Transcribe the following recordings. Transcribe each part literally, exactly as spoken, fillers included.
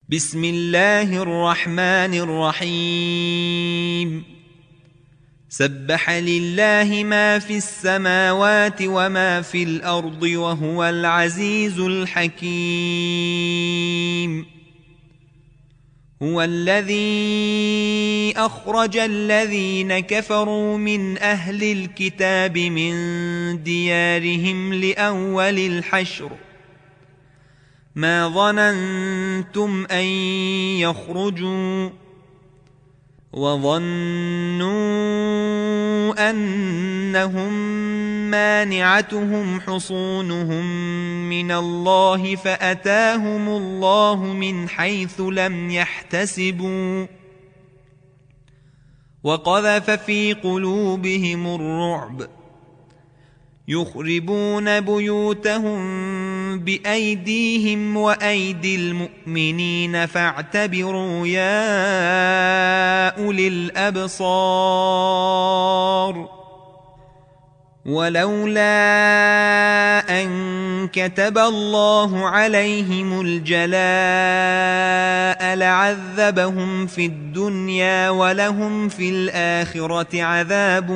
بسم الله الرحمن الرحيم سبح لله ما في السماوات وما في الأرض وهو العزيز الحكيم هو الذي أخرج الذين كفروا من أهل الكتاب من ديارهم لأول الحشر ما ظننتم أن يخرجوا وظنوا أنهم مانعتهم حصونهم من الله فأتاهم الله من حيث لم يحتسبوا وقذف في قلوبهم الرعب يخربون بيوتهم بأيديهم وأيدي المؤمنين فاعتبروا يا أولي الأبصار ولولا أن كتب الله عليهم الجلاء لعذبهم في الدنيا ولهم في الآخرة عذاب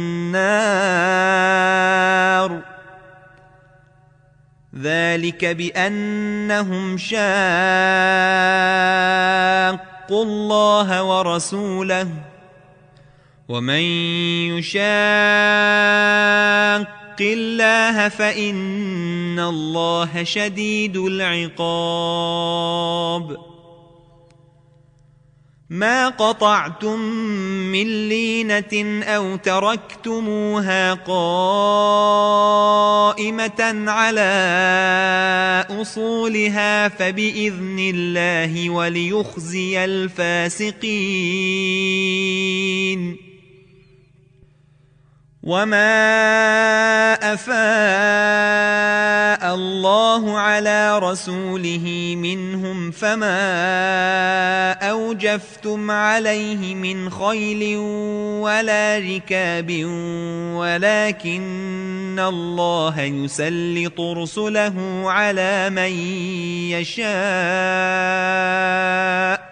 النار ذلك بأنهم شاقوا الله ورسوله ومن يشاق الله فإن الله شديد العقاب ما قطعتم من لينة أو تركتموها قائمة على أصولها فبإذن الله وليخزي الفاسقين وما أفاء الله على رسوله منهم فما أوجفتم عليه من خيل ولا ركاب ولكن الله يسلط رسله على من يشاء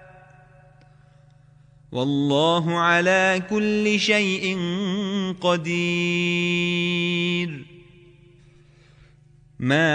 والله على كل شيء قدير ما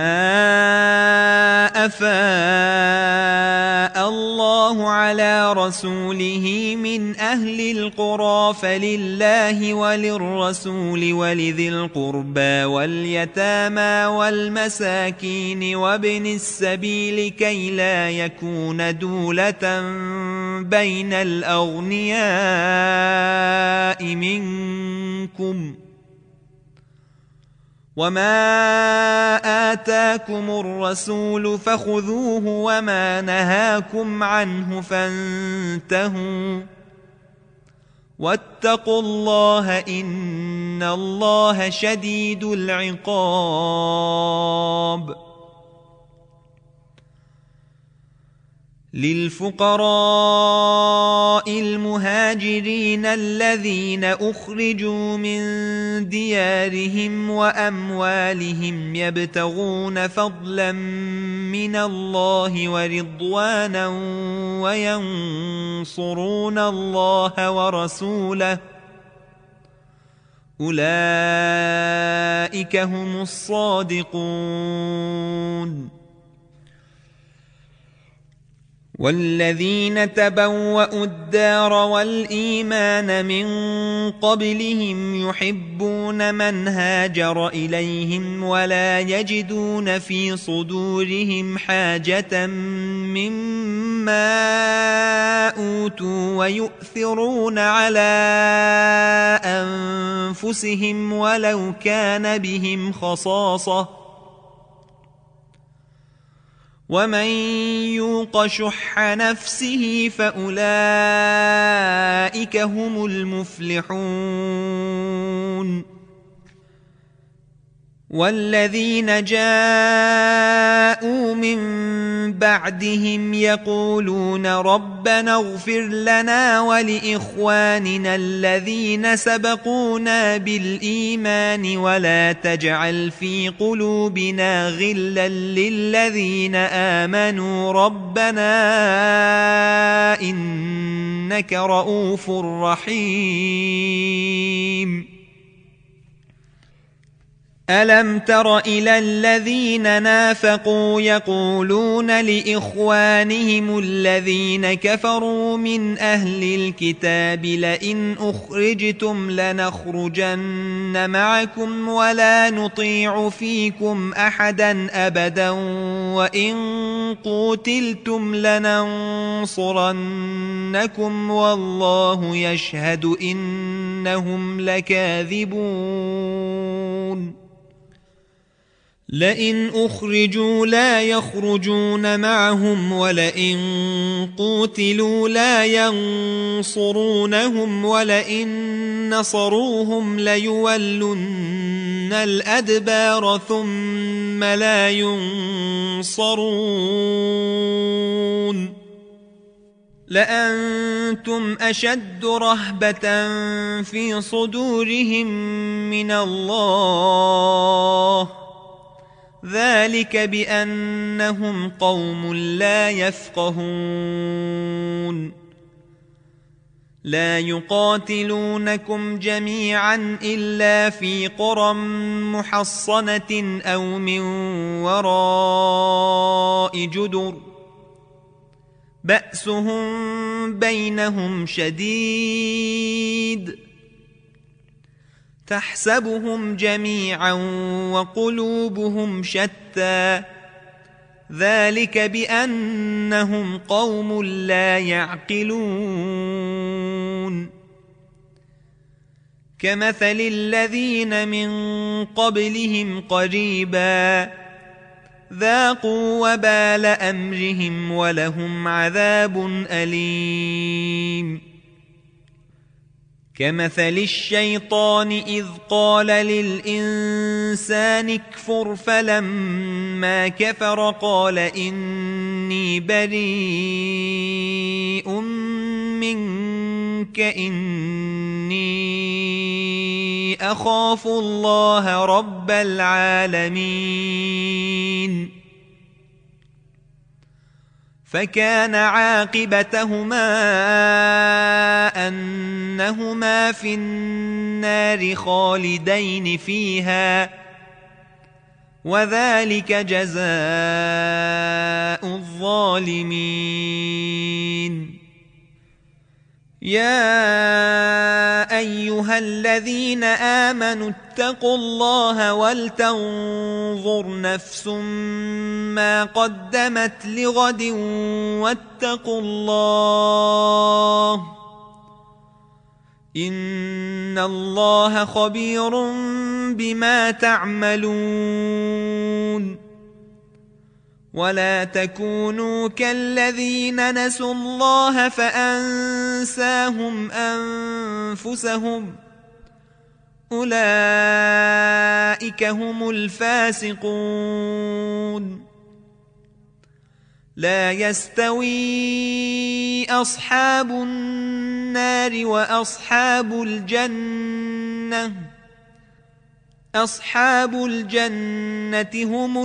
أفاء الله على رسوله من أهل القرى فلله وللرسول ولذي القربى واليتامى والمساكين وابن السبيل كي لا يكون دولة بين الأغنياء منكم وما آتاكم الرسول فخذوه وما نهاكم عنه فانتهوا واتقوا الله إن الله شديد العقاب للفقراء المهاجرين الذين أخرجوا من ديارهم وأموالهم يبتغون فضلا من الله ورضوانا وينصرون الله ورسوله أولئك هم الصادقون والذين تبوأوا الدار والإيمان من قبلهم يحبون من هاجر إليهم ولا يجدون في صدورهم حاجة مما أوتوا ويؤثرون على أنفسهم ولو كان بهم خصاصة ومن يوق شح نفسه فأولئك هم المفلحون والذين جاءوا من بعدهم يقولون ربنا اغفر لنا ولإخواننا الذين سبقونا بالإيمان ولا تجعل في قلوبنا غلا للذين آمنوا ربنا إنك رؤوف رحيم. ألم تر إلى الذين نافقوا يقولون لإخوانهم الذين كفروا من أهل الكتاب لئن أخرجتم لنخرجن معكم ولا نطيع فيكم أحدا أبدا وإن قوتلتم لننصرنكم والله يشهد إنهم لكاذبون. لئن أخرجوا لا يخرجون معهم ولئن قوتلوا لا ينصرونهم ولئن نصروهم ليولن الأدبار ثم لا ينصرون. لأنتم أشد رهبة في صدورهم من الله ذلك بأنهم قوم لا يفقهون. لا يقاتلونكم جميعا إلا في قرى محصنة أو من وراء جدر بأسهم بينهم شديد تحسبهم جميعا وقلوبهم شتى ذلك بأنهم قوم لا يعقلون. كمثل الذين من قبلهم قريبا ذاقوا وبال أمرهم ولهم عذاب أليم. كمثل الشيطان إذ قال للإنسان اكفر فلما كفر قال إني بريء منك إني أخاف الله رب العالمين. فكان عاقبتهما أنهما في النار خالدين فيها وذلك جزاء الظالمين. يا أيها الذين آمنوا اتقوا الله ولتنظر نفس ما قدمت لغد واتقوا الله إن الله خبير بما تعملون. ولا تكونوا كالذين نسوا الله فأنساهم أنفسهم أولئك هم الفاسقون. لا يستوي أصحاب النار وأصحاب الجنة أصحاب الجنة هم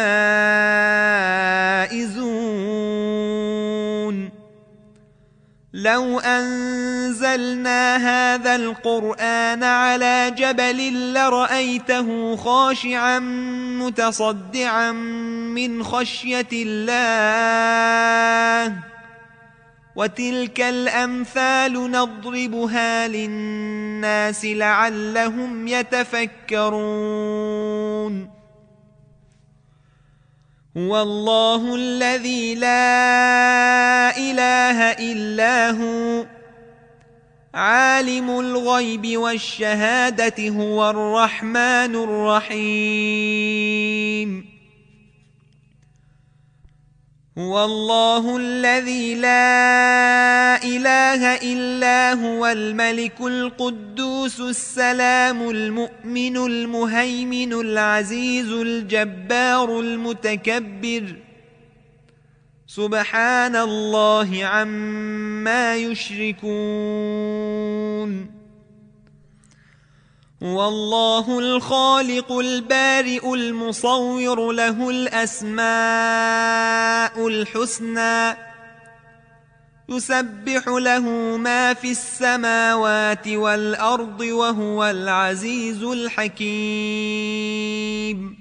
الفائزون. لو أنزلنا هذا القرآن على جبل لرأيته خاشعا متصدعا من خشية الله وتلك الأمثال نضربها للناس لعلهم يتفكرون. هو الله الذي لا إله إلا هو عالم الغيب والشهادة هو الرحمن الرحيم. هو الله الذي لا إله إله إلا هو الملك القدوس السلام المؤمن المهيمن العزيز الجبار المتكبر سبحان الله عما يشركون هو الله الخالق البارئ المصور له الأسماء الحسنى يسبح له ما في السماوات والأرض وهو العزيز الحكيم